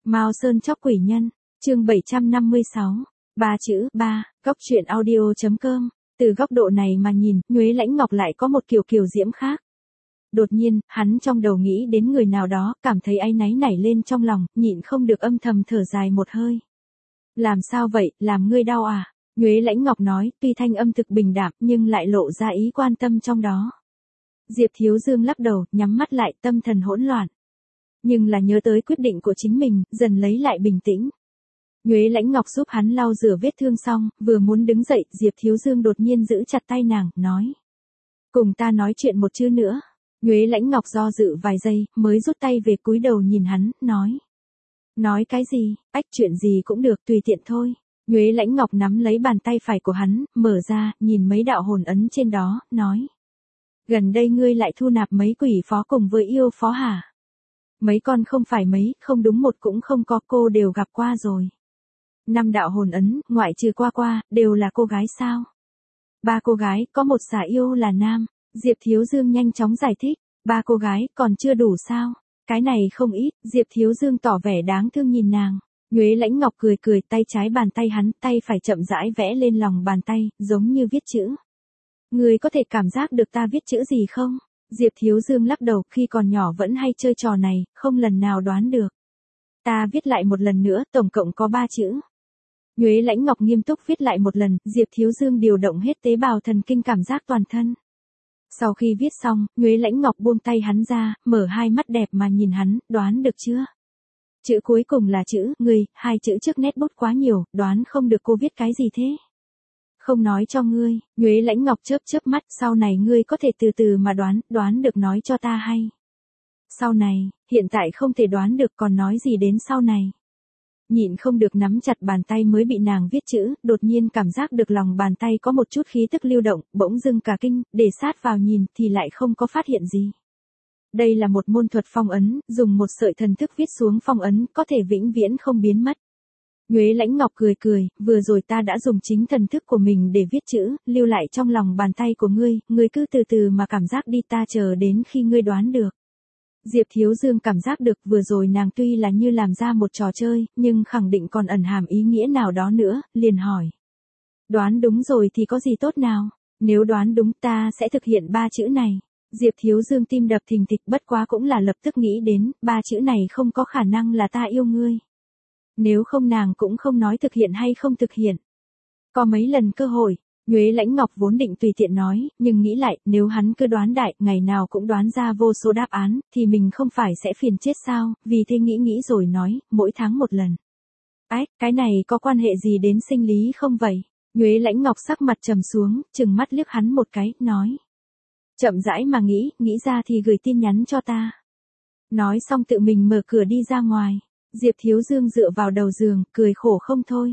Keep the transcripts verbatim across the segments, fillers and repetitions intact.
Mao Sơn chóc quỷ nhân, chương bảy trăm năm mươi sáu, ba chữ, ba, góc truyện audio.com, từ góc độ này mà nhìn, Nhuế Lãnh Ngọc lại có một kiểu kiều diễm khác. Đột nhiên, hắn trong đầu nghĩ đến người nào đó, cảm thấy áy náy nảy lên trong lòng, nhịn không được âm thầm thở dài một hơi. Làm sao vậy, làm ngươi đau à? Nhuế Lãnh Ngọc nói, tuy thanh âm thực bình đạm nhưng lại lộ ra ý quan tâm trong đó. Diệp Thiếu Dương lắc đầu, nhắm mắt lại, tâm thần hỗn loạn. Nhưng là nhớ tới quyết định của chính mình, dần lấy lại bình tĩnh. Nhuế Lãnh Ngọc giúp hắn lau rửa vết thương xong, vừa muốn đứng dậy, Diệp Thiếu Dương đột nhiên giữ chặt tay nàng, nói. Cùng ta nói chuyện một chữ nữa. Nhuế Lãnh Ngọc do dự vài giây, mới rút tay về cúi đầu nhìn hắn, nói. Nói cái gì, ách chuyện gì cũng được, tùy tiện thôi. Nhuế Lãnh Ngọc nắm lấy bàn tay phải của hắn, mở ra, nhìn mấy đạo hồn ấn trên đó, nói. Gần đây ngươi lại thu nạp mấy quỷ phó cùng với yêu phó hả? Mấy con không phải mấy, không đúng một cũng không có, cô đều gặp qua rồi. Năm đạo hồn ấn, ngoại trừ qua qua, đều là cô gái sao? Ba cô gái, có một xà yêu là nam. Diệp Thiếu Dương nhanh chóng giải thích. Ba cô gái, còn chưa đủ sao? Cái này không ít, Diệp Thiếu Dương tỏ vẻ đáng thương nhìn nàng. Nhuế Lãnh Ngọc cười cười, tay trái bàn tay hắn, tay phải chậm rãi vẽ lên lòng bàn tay, giống như viết chữ. Ngươi có thể cảm giác được ta viết chữ gì không? Diệp Thiếu Dương lắc đầu, khi còn nhỏ vẫn hay chơi trò này, không lần nào đoán được. Ta viết lại một lần nữa, tổng cộng có ba chữ. Nhuế Lãnh Ngọc nghiêm túc viết lại một lần, Diệp Thiếu Dương điều động hết tế bào thần kinh cảm giác toàn thân. Sau khi viết xong, Nhuế Lãnh Ngọc buông tay hắn ra, mở hai mắt đẹp mà nhìn hắn, đoán được chưa? Chữ cuối cùng là chữ, ngươi, hai chữ trước nét bút quá nhiều, đoán không được cô viết cái gì thế? Không nói cho ngươi, Nhuế Lãnh Ngọc chớp chớp mắt, sau này ngươi có thể từ từ mà đoán, đoán được nói cho ta hay. Sau này, hiện tại không thể đoán được còn nói gì đến sau này. Nhịn không được nắm chặt bàn tay mới bị nàng viết chữ, đột nhiên cảm giác được lòng bàn tay có một chút khí tức lưu động, bỗng dưng cả kinh, để sát vào nhìn thì lại không có phát hiện gì. Đây là một môn thuật phong ấn, dùng một sợi thần thức viết xuống phong ấn, có thể vĩnh viễn không biến mất. Nhuế Lãnh Ngọc cười cười, vừa rồi ta đã dùng chính thần thức của mình để viết chữ, lưu lại trong lòng bàn tay của ngươi, ngươi cứ từ từ mà cảm giác đi, ta chờ đến khi ngươi đoán được. Diệp Thiếu Dương cảm giác được vừa rồi nàng tuy là như làm ra một trò chơi, nhưng khẳng định còn ẩn hàm ý nghĩa nào đó nữa, liền hỏi. Đoán đúng rồi thì có gì tốt nào? Nếu đoán đúng ta sẽ thực hiện ba chữ này. Diệp Thiếu Dương tim đập thình thịch, bất quá cũng là lập tức nghĩ đến, ba chữ này không có khả năng là ta yêu ngươi. Nếu không nàng cũng không nói thực hiện hay không thực hiện. Có mấy lần cơ hội, Nhuế Lãnh Ngọc vốn định tùy tiện nói, nhưng nghĩ lại, nếu hắn cứ đoán đại, ngày nào cũng đoán ra vô số đáp án, thì mình không phải sẽ phiền chết sao, vì thế nghĩ nghĩ rồi nói, mỗi tháng một lần. Ách, cái này có quan hệ gì đến sinh lý không vậy? Nhuế Lãnh Ngọc sắc mặt trầm xuống, trừng mắt liếc hắn một cái, nói. Chậm rãi mà nghĩ, nghĩ ra thì gửi tin nhắn cho ta. Nói xong tự mình mở cửa đi ra ngoài. Diệp Thiếu Dương dựa vào đầu giường, cười khổ không thôi.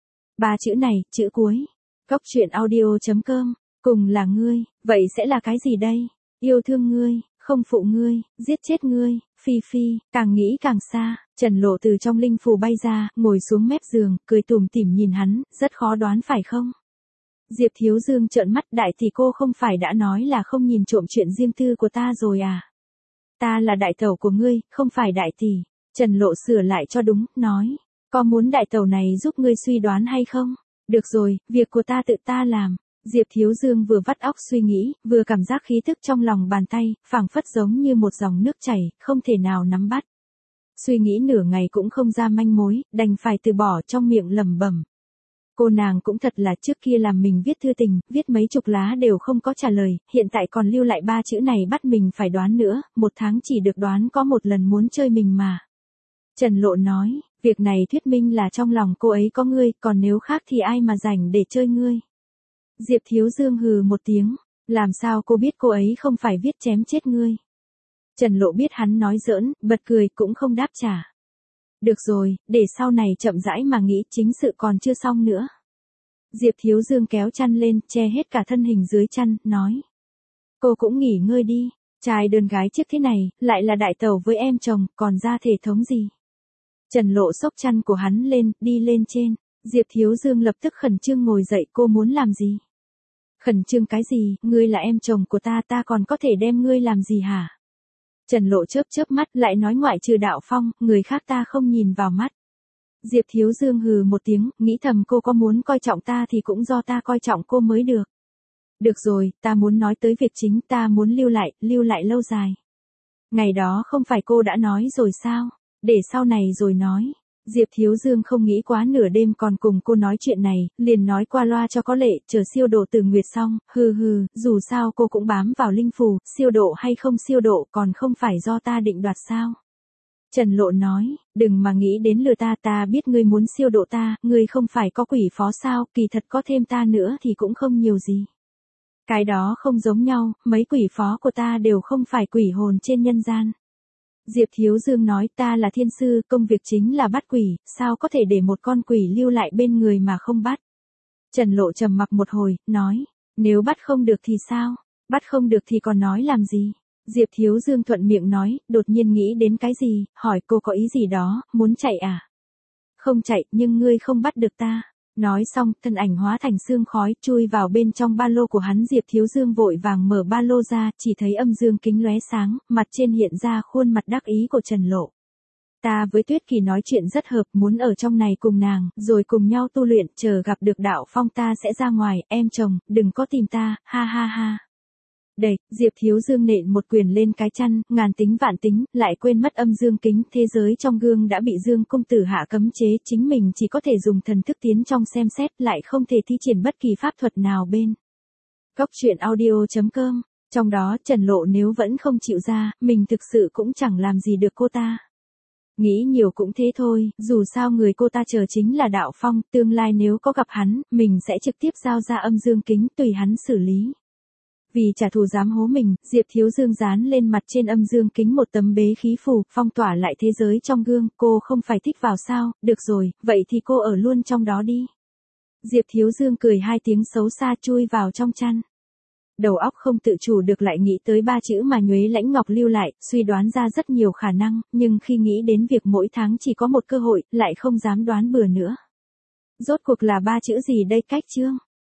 Ba chữ này, chữ cuối. Góc truyện audio.com, cùng là ngươi, vậy sẽ là cái gì đây? Yêu thương ngươi, không phụ ngươi, giết chết ngươi, phi phi, càng nghĩ càng xa. Trần Lộ từ trong linh phù bay ra, ngồi xuống mép giường, cười tủm tỉm nhìn hắn, rất khó đoán phải không? Diệp Thiếu Dương trợn mắt, đại tỷ cô không phải đã nói là không nhìn trộm chuyện riêng tư của ta rồi à? Ta là đại tẩu của ngươi, không phải đại tỷ. Trần Lộ sửa lại cho đúng, nói. Có muốn đại tẩu này giúp ngươi suy đoán hay không? Được rồi, việc của ta tự ta làm. Diệp Thiếu Dương vừa vắt óc suy nghĩ, vừa cảm giác khí tức trong lòng bàn tay, phảng phất giống như một dòng nước chảy, không thể nào nắm bắt. Suy nghĩ nửa ngày cũng không ra manh mối, đành phải từ bỏ, trong miệng lẩm bẩm. Cô nàng cũng thật là, trước kia làm mình viết thư tình, viết mấy chục lá đều không có trả lời, hiện tại còn lưu lại ba chữ này bắt mình phải đoán nữa, một tháng chỉ được đoán có một lần, muốn chơi mình mà. Trần Lộ nói, việc này thuyết minh là trong lòng cô ấy có ngươi, còn nếu khác thì ai mà rảnh để chơi ngươi. Diệp Thiếu Dương hừ một tiếng, làm sao cô biết cô ấy không phải viết chém chết ngươi. Trần Lộ biết hắn nói giỡn, bật cười cũng không đáp trả. Được rồi, để sau này chậm rãi mà nghĩ, chính sự còn chưa xong nữa. Diệp Thiếu Dương kéo chăn lên, che hết cả thân hình dưới chăn, nói. Cô cũng nghỉ ngơi đi, trai đơn gái chiếc thế này, lại là đại tẩu với em chồng, còn ra thể thống gì. Trần Lộ xốc chăn của hắn lên, đi lên trên. Diệp Thiếu Dương lập tức khẩn trương ngồi dậy, cô muốn làm gì? Khẩn trương cái gì, ngươi là em chồng của ta, ta còn có thể đem ngươi làm gì hả? Trần Lộ chớp chớp mắt lại nói ngoại trừ Đạo Phong, người khác ta không nhìn vào mắt. Diệp Thiếu Dương hừ một tiếng, nghĩ thầm cô có muốn coi trọng ta thì cũng do ta coi trọng cô mới được. Được rồi, ta muốn nói tới việc chính, ta muốn lưu lại, lưu lại lâu dài. Ngày đó không phải cô đã nói rồi sao? Để sau này rồi nói. Diệp Thiếu Dương không nghĩ quá nửa đêm còn cùng cô nói chuyện này, liền nói qua loa cho có lệ, chờ siêu độ Từ Nguyệt xong, hừ hừ, dù sao cô cũng bám vào linh phù, siêu độ hay không siêu độ còn không phải do ta định đoạt sao. Trần Lộ nói, đừng mà nghĩ đến lừa ta, ta biết ngươi muốn siêu độ ta, ngươi không phải có quỷ phó sao, kỳ thật có thêm ta nữa thì cũng không nhiều gì. Cái đó không giống nhau, mấy quỷ phó của ta đều không phải quỷ hồn trên nhân gian. Diệp Thiếu Dương nói ta là thiên sư, công việc chính là bắt quỷ, sao có thể để một con quỷ lưu lại bên người mà không bắt. Trần Lộ trầm mặc một hồi, nói, nếu bắt không được thì sao, bắt không được thì còn nói làm gì. Diệp Thiếu Dương thuận miệng nói, đột nhiên nghĩ đến cái gì, hỏi cô có ý gì đó, muốn chạy à? Không chạy, nhưng ngươi không bắt được ta. Nói xong, thân ảnh hóa thành sương khói, chui vào bên trong ba lô của hắn. Diệp Thiếu Dương vội vàng mở ba lô ra, chỉ thấy âm dương kính lóe sáng, mặt trên hiện ra khuôn mặt đắc ý của Trần Lộ. Ta với Tuyết Kỳ nói chuyện rất hợp, muốn ở trong này cùng nàng, rồi cùng nhau tu luyện, chờ gặp được Đạo Phong ta sẽ ra ngoài, em chồng, đừng có tìm ta, ha ha ha. Đẩy, Diệp Thiếu Dương nện một quyền lên cái chăn, ngàn tính vạn tính, lại quên mất âm dương kính, thế giới trong gương đã bị Dương công tử hạ cấm chế, chính mình chỉ có thể dùng thần thức tiến trong xem xét, lại không thể thi triển bất kỳ pháp thuật nào bên. Góc truyện audio chấm com, trong đó Trần Lộ nếu vẫn không chịu ra, mình thực sự cũng chẳng làm gì được cô ta. Nghĩ nhiều cũng thế thôi, dù sao người cô ta chờ chính là Đạo Phong, tương lai nếu có gặp hắn, mình sẽ trực tiếp giao ra âm dương kính tùy hắn xử lý. Vì trả thù dám hố mình, Diệp Thiếu Dương dán lên mặt trên âm dương kính một tấm bế khí phù, phong tỏa lại thế giới trong gương, cô không phải thích vào sao, được rồi, vậy thì cô ở luôn trong đó đi. Diệp Thiếu Dương cười hai tiếng xấu xa chui vào trong chăn. Đầu óc không tự chủ được lại nghĩ tới ba chữ mà Nhuế Lãnh Ngọc lưu lại, suy đoán ra rất nhiều khả năng, nhưng khi nghĩ đến việc mỗi tháng chỉ có một cơ hội, lại không dám đoán bừa nữa. Rốt cuộc là ba chữ gì đây cách chương?